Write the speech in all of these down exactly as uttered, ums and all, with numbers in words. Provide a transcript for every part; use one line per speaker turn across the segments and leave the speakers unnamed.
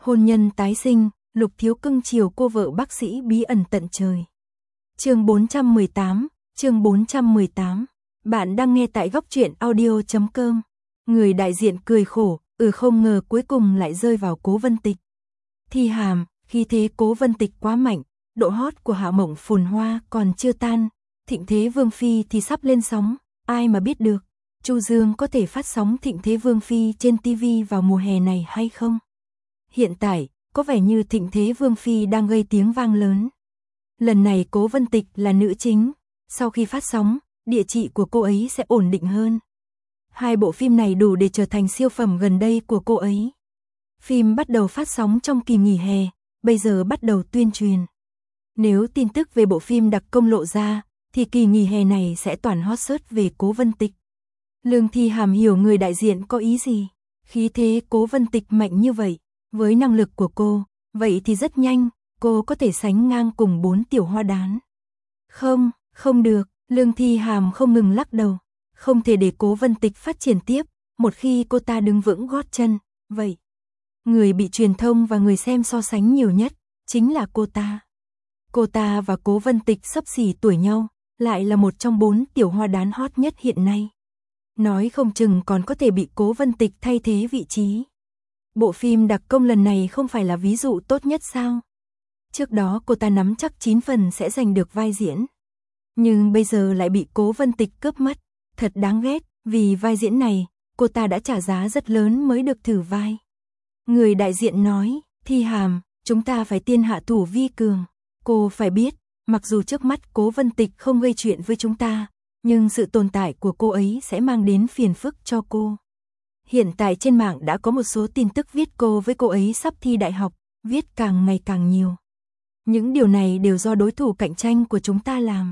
Hôn nhân tái sinh, Lục Thiếu cưng chiều cô vợ bác sĩ bí ẩn tận trời. Chương bốn trăm mười tám, chương bốn trăm mười tám. Bạn đang nghe tại góc truyện audio chấm com. Người đại diện cười khổ, ừ không ngờ cuối cùng lại rơi vào Cố Vân Tịch. Thi hàm, khi thế Cố Vân Tịch quá mạnh, độ hot của Hạ Mộng phồn hoa còn chưa tan, thịnh thế Vương Phi thì sắp lên sóng, ai mà biết được, Chu Dương có thể phát sóng thịnh thế Vương Phi trên ti vi vào mùa hè này hay không? Hiện tại, có vẻ như thịnh thế Vương Phi đang gây tiếng vang lớn. Lần này Cố Vân Tịch là nữ chính, sau khi phát sóng, địa chỉ của cô ấy sẽ ổn định hơn. Hai bộ phim này đủ để trở thành siêu phẩm gần đây của cô ấy. Phim bắt đầu phát sóng trong kỳ nghỉ hè, bây giờ bắt đầu tuyên truyền. Nếu tin tức về bộ phim đặc công lộ ra, thì kỳ nghỉ hè này sẽ toàn hot search về Cố Vân Tịch. Lương Thi Hàm hiểu người đại diện có ý gì. Khí thế Cố Vân Tịch mạnh như vậy, với năng lực của cô, vậy thì rất nhanh, cô có thể sánh ngang cùng bốn tiểu hoa đán. Không, không được, Lương Thi Hàm không ngừng lắc đầu. Không thể để Cố Vân Tịch phát triển tiếp, một khi cô ta đứng vững gót chân, vậy. Người bị truyền thông và người xem so sánh nhiều nhất, chính là cô ta. Cô ta và Cố Vân Tịch xấp xỉ tuổi nhau, lại là một trong bốn tiểu hoa đán hot nhất hiện nay. Nói không chừng còn có thể bị Cố Vân Tịch thay thế vị trí. Bộ phim đặc công lần này không phải là ví dụ tốt nhất sao? Trước đó cô ta nắm chắc chín phần sẽ giành được vai diễn. Nhưng bây giờ lại bị Cố Vân Tịch cướp mất. Thật đáng ghét, vì vai diễn này, cô ta đã trả giá rất lớn mới được thử vai. Người đại diện nói, Thi Hàm, chúng ta phải tiên hạ thủ vi cường. Cô phải biết, mặc dù trước mắt Cố Vân Tịch không gây chuyện với chúng ta, nhưng sự tồn tại của cô ấy sẽ mang đến phiền phức cho cô. Hiện tại trên mạng đã có một số tin tức viết cô với cô ấy sắp thi đại học, viết càng ngày càng nhiều. Những điều này đều do đối thủ cạnh tranh của chúng ta làm.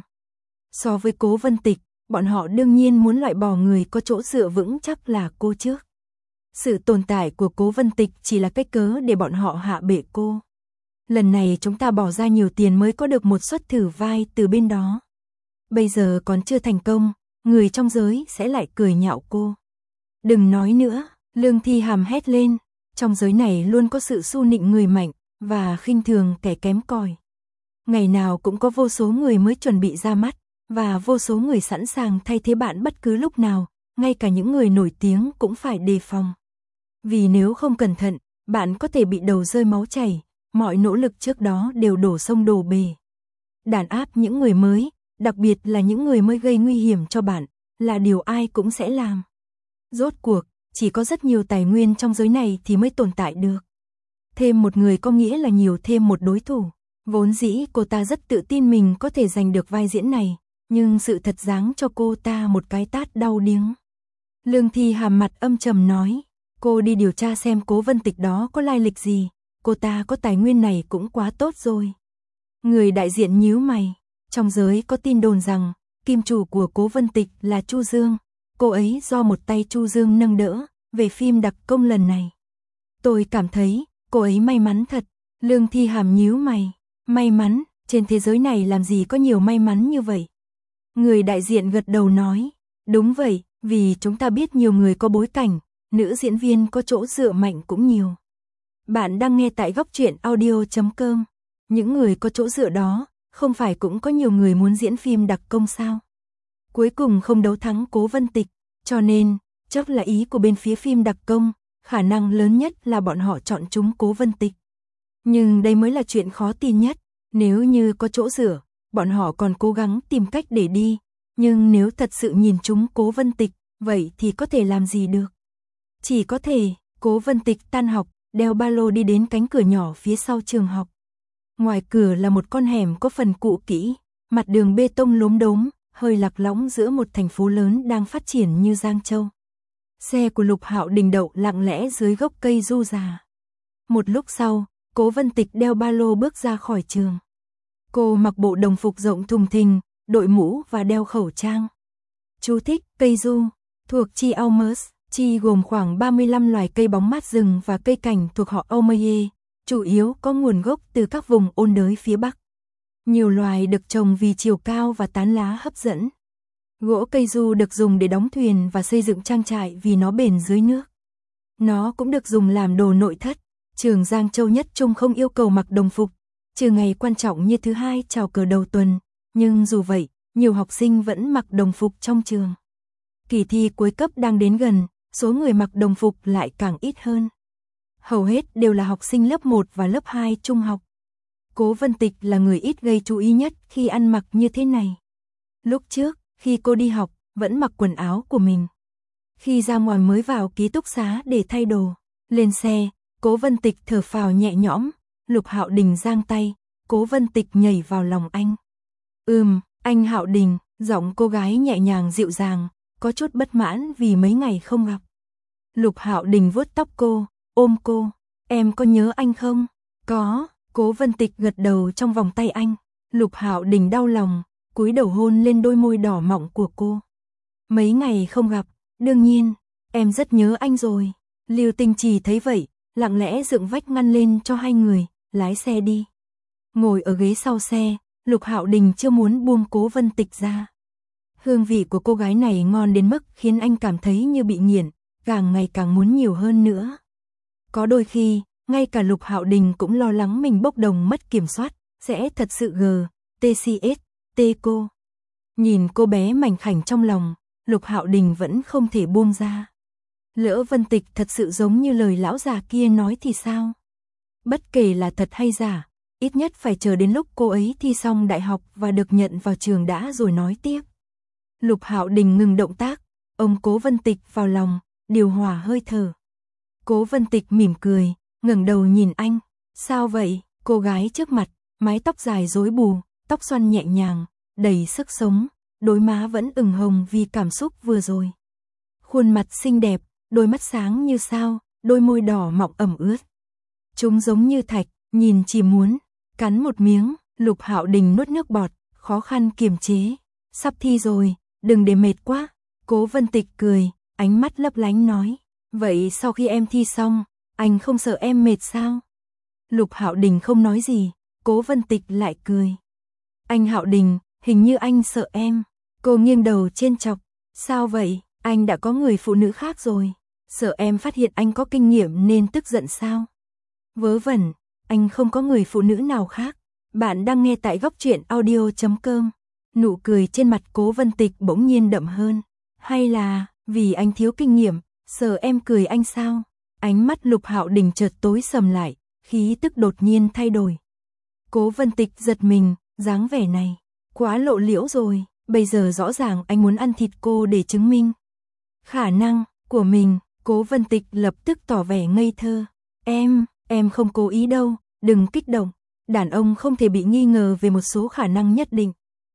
So với Cố Vân Tịch, bọn họ đương nhiên muốn loại bỏ người có chỗ dựa vững chắc là cô trước. Sự tồn tại của Cố Vân Tịch chỉ là cái cớ để bọn họ hạ bệ cô. Lần này chúng ta bỏ ra nhiều tiền mới có được một suất thử vai từ bên đó. Bây giờ còn chưa thành công, người trong giới sẽ lại cười nhạo cô. Đừng nói nữa, Lương Thi Hàm hét lên, trong giới này luôn có sự xu nịnh người mạnh, và khinh thường kẻ kém cỏi. Ngày nào cũng có vô số người mới chuẩn bị ra mắt, và vô số người sẵn sàng thay thế bạn bất cứ lúc nào, ngay cả những người nổi tiếng cũng phải đề phòng. Vì nếu không cẩn thận, bạn có thể bị đầu rơi máu chảy, mọi nỗ lực trước đó đều đổ sông đổ bể. Đàn áp những người mới, đặc biệt là những người mới gây nguy hiểm cho bạn, là điều ai cũng sẽ làm. Rốt cuộc, chỉ có rất nhiều tài nguyên trong giới này thì mới tồn tại được. Thêm một người có nghĩa là nhiều thêm một đối thủ. Vốn dĩ cô ta rất tự tin mình có thể giành được vai diễn này, nhưng sự thật giáng cho cô ta một cái tát đau điếng. Lương Thi Hàm mặt âm trầm nói, cô đi điều tra xem Cố Vân Tịch đó có lai lịch gì, cô ta có tài nguyên này cũng quá tốt rồi. Người đại diện nhíu mày, trong giới có tin đồn rằng, kim chủ của Cố Vân Tịch là Chu Dương, cô ấy do một tay Chu Dương nâng đỡ, về phim đặc công lần này. Tôi cảm thấy, cô ấy may mắn thật. Lương Thi Hàm nhíu mày, may mắn, trên thế giới này làm gì có nhiều may mắn như vậy. Người đại diện gật đầu nói, đúng vậy, vì chúng ta biết nhiều người có bối cảnh, nữ diễn viên có chỗ dựa mạnh cũng nhiều. Bạn đang nghe tại góc truyện audio chấm com. Những người có chỗ dựa đó, không phải cũng có nhiều người muốn diễn phim đặc công sao? Cuối cùng không đấu thắng Cố Vân Tịch, cho nên, chắc là ý của bên phía phim đặc công, khả năng lớn nhất là bọn họ chọn chúng Cố Vân Tịch. Nhưng đây mới là chuyện khó tin nhất, nếu như có chỗ dựa, bọn họ còn cố gắng tìm cách để đi, nhưng nếu thật sự nhìn chúng Cố Vân Tịch, vậy thì có thể làm gì được? Chỉ có thể, Cố Vân Tịch tan học, đeo ba lô đi đến cánh cửa nhỏ phía sau trường học. Ngoài cửa là một con hẻm có phần cũ kỹ, mặt đường bê tông lốm đốm, hơi lạc lõng giữa một thành phố lớn đang phát triển như Giang Châu. Xe của Lục Hạo Đình đậu lặng lẽ dưới gốc cây du già. Một lúc sau, Cố Vân Tịch đeo ba lô bước ra khỏi trường. Cô mặc bộ đồng phục rộng thùng thình, đội mũ và đeo khẩu trang. Chú thích, cây du, thuộc chi Almus, chi gồm khoảng ba mươi lăm loài cây bóng mát rừng và cây cảnh thuộc họ Aumaye, chủ yếu có nguồn gốc từ các vùng ôn đới phía Bắc. Nhiều loài được trồng vì chiều cao và tán lá hấp dẫn. Gỗ cây du được dùng để đóng thuyền và xây dựng trang trại vì nó bền dưới nước. Nó cũng được dùng làm đồ nội thất, Trường Giang Châu Nhất Trung không yêu cầu mặc đồng phục, trừ ngày quan trọng như thứ hai chào cờ đầu tuần, nhưng dù vậy, nhiều học sinh vẫn mặc đồng phục trong trường. Kỳ thi cuối cấp đang đến gần, số người mặc đồng phục lại càng ít hơn. Hầu hết đều là học sinh lớp một và lớp hai trung học. Cố Vân Tịch là người ít gây chú ý nhất khi ăn mặc như thế này. Lúc trước, khi cô đi học, vẫn mặc quần áo của mình. Khi ra ngoài mới vào ký túc xá để thay đồ. Lên xe, Cố Vân Tịch thở phào nhẹ nhõm, Lục Hạo Đình giang tay, Cố Vân Tịch nhảy vào lòng anh. Ừm, anh Hạo Đình, giọng cô gái nhẹ nhàng dịu dàng, có chút bất mãn vì mấy ngày không gặp. Lục Hạo Đình vuốt tóc cô, ôm cô, em có nhớ anh không? Có, Cố Vân Tịch gật đầu trong vòng tay anh. Lục Hạo Đình đau lòng, cúi đầu hôn lên đôi môi đỏ mọng của cô. Mấy ngày không gặp, đương nhiên, em rất nhớ anh rồi. Lưu Tinh Trì thấy vậy, lặng lẽ dựng vách ngăn lên cho hai người, lái xe đi. Ngồi ở ghế sau xe, Lục Hạo Đình chưa muốn buông Cố Vân Tịch ra. Hương vị của cô gái này ngon đến mức khiến anh cảm thấy như bị nghiện, càng ngày càng muốn nhiều hơn nữa. Có đôi khi, ngay cả Lục Hạo Đình cũng lo lắng mình bốc đồng mất kiểm soát, sẽ thật sự gờ, tê xê ét, tê cô. Nhìn cô bé mảnh khảnh trong lòng, Lục Hạo Đình vẫn không thể buông ra. Lỡ Vân Tịch thật sự giống như lời lão già kia nói thì sao? Bất kể là thật hay giả, ít nhất phải chờ đến lúc cô ấy thi xong đại học và được nhận vào trường đã rồi nói tiếp. Lục Hạo Đình ngừng động tác, ôm Cố Vân Tịch vào lòng, điều hòa hơi thở. Cố Vân Tịch mỉm cười, ngẩng đầu nhìn anh. Sao vậy? Cô gái trước mặt, mái tóc dài rối bù, tóc xoăn nhẹ nhàng, đầy sức sống, đôi má vẫn ửng hồng vì cảm xúc vừa rồi. Khuôn mặt xinh đẹp, đôi mắt sáng như sao, đôi môi đỏ mọng ẩm ướt. Chúng giống như thạch, nhìn chỉ muốn cắn một miếng. Lục Hạo Đình nuốt nước bọt, khó khăn kiềm chế. Sắp thi rồi, đừng để mệt quá. Cố Vân Tịch cười, ánh mắt lấp lánh nói. Vậy sau khi em thi xong, anh không sợ em mệt sao? Lục Hạo Đình không nói gì, Cố Vân Tịch lại cười. Anh Hạo Đình, hình như anh sợ em. Cô nghiêng đầu trên chọc. Sao vậy? Anh đã có người phụ nữ khác rồi. Sợ em phát hiện anh có kinh nghiệm nên tức giận sao? Vớ vẩn, anh không có người phụ nữ nào khác. Bạn đang nghe tại góc truyện audio chấm com. Nụ cười trên mặt Cố Vân Tịch bỗng nhiên đậm hơn. Hay là, vì anh thiếu kinh nghiệm, sợ em cười anh sao? Ánh mắt Lục Hạo Đình chợt tối sầm lại, khí tức đột nhiên thay đổi. Cố Vân Tịch giật mình, dáng vẻ này, quá lộ liễu rồi, bây giờ rõ ràng anh muốn ăn thịt cô để chứng minh khả năng của mình. Cố Vân Tịch lập tức tỏ vẻ ngây thơ. Em, em không cố ý đâu, đừng kích động. Đàn ông không thể bị nghi ngờ về một số khả năng nhất định.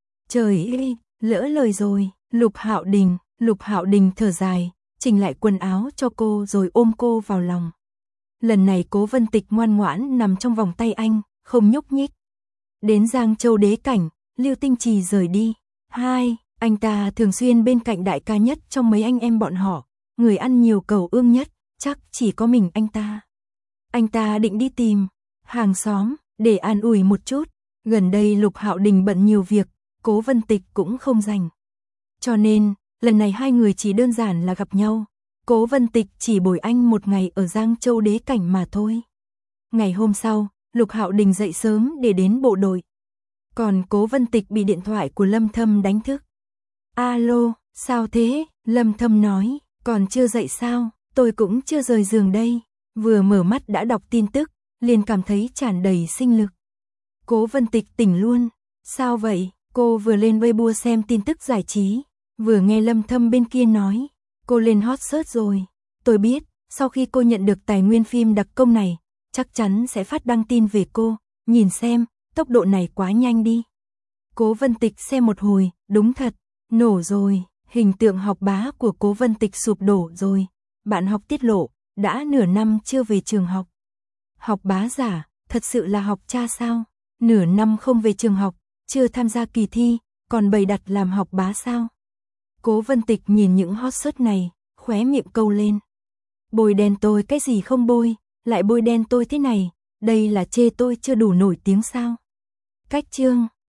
Trời ơi, lỡ lời rồi. Lục Hạo Đình, Lục Hạo Đình thở dài, chỉnh lại quần áo cho cô rồi ôm cô vào lòng. Lần này Cố Vân Tịch ngoan ngoãn nằm trong vòng tay anh, không nhúc nhích. Đến Giang Châu Đế Cảnh, Lưu Tinh Trì rời đi. Hai, anh ta thường xuyên bên cạnh đại ca nhất trong mấy anh em bọn họ, người ăn nhiều cầu ương nhất, chắc chỉ có mình anh ta. Anh ta định đi tìm hàng xóm để an ủi một chút. Gần đây Lục Hạo Đình bận nhiều việc, Cố Vân Tịch cũng không rảnh. Cho nên, lần này hai người chỉ đơn giản là gặp nhau. Cố Vân Tịch chỉ bồi anh một ngày ở Giang Châu Đế Cảnh mà thôi. Ngày hôm sau, Lục Hạo Đình dậy sớm để đến bộ đội. Còn Cố Vân Tịch bị điện thoại của Lâm Thâm đánh thức. Alo, sao thế? Lâm Thâm nói, còn chưa dậy sao? Tôi cũng chưa rời giường đây. Vừa mở mắt đã đọc tin tức, liền cảm thấy tràn đầy sinh lực. Cố Vân Tịch tỉnh luôn. Sao vậy? Cô vừa lên Weibo xem tin tức giải trí, vừa nghe Lâm Thâm bên kia nói, cô lên hot search rồi. Tôi biết, sau khi cô nhận được tài nguyên phim đặc công này, chắc chắn sẽ phát đăng tin về cô, nhìn xem, tốc độ này quá nhanh đi. Cố Vân Tịch xem một hồi, đúng thật, nổ rồi, hình tượng học bá của Cố Vân Tịch sụp đổ rồi. Bạn học tiết lộ, đã nửa năm chưa về trường học. Học bá giả, thật sự là học cha sao? Nửa năm không về trường học, chưa tham gia kỳ thi, còn bày đặt làm học bá sao? Cố Vân Tịch nhìn những hot search này, khóe miệng câu lên. Bôi đen tôi cái gì không bôi, lại bôi đen tôi thế này, đây là chê tôi chưa đủ nổi tiếng sao? Cách chương